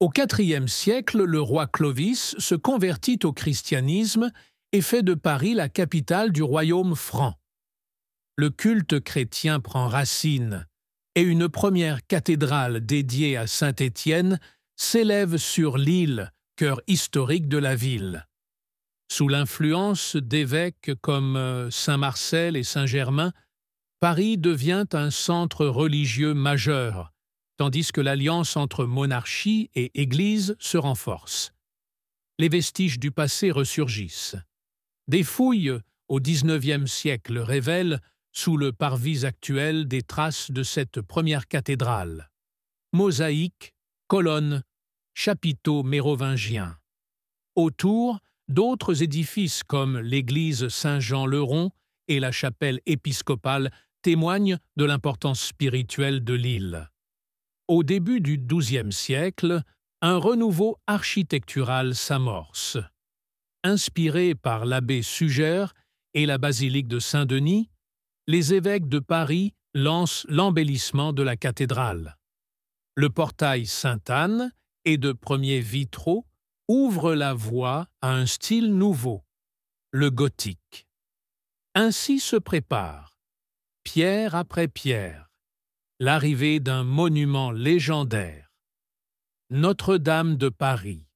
Au IVe siècle, le roi Clovis se convertit au christianisme et fait de Paris la capitale du royaume franc. Le culte chrétien prend racine et une première cathédrale dédiée à Saint-Étienne s'élève sur l'île, cœur historique de la ville. Sous l'influence d'évêques comme Saint-Marcel et Saint-Germain, Paris devient un centre religieux majeur, tandis que l'alliance entre monarchie et Église se renforce. Les vestiges du passé ressurgissent. Des fouilles au XIXe siècle révèlent, sous le parvis actuel, des traces de cette première cathédrale. Mosaïques, colonnes, chapiteaux mérovingiens. Autour, d'autres édifices comme l'église Saint-Jean-le-Rond et la chapelle épiscopale témoignent de l'importance spirituelle de l'île. Au début du XIIe siècle, un renouveau architectural s'amorce. Inspirés par l'abbé Suger et la basilique de Saint-Denis, les évêques de Paris lancent l'embellissement de la cathédrale. Le portail Sainte-Anne et de premiers vitraux ouvrent la voie à un style nouveau, le gothique. Ainsi se prépare, pierre après pierre, l'arrivée d'un monument légendaire, Notre-Dame de Paris.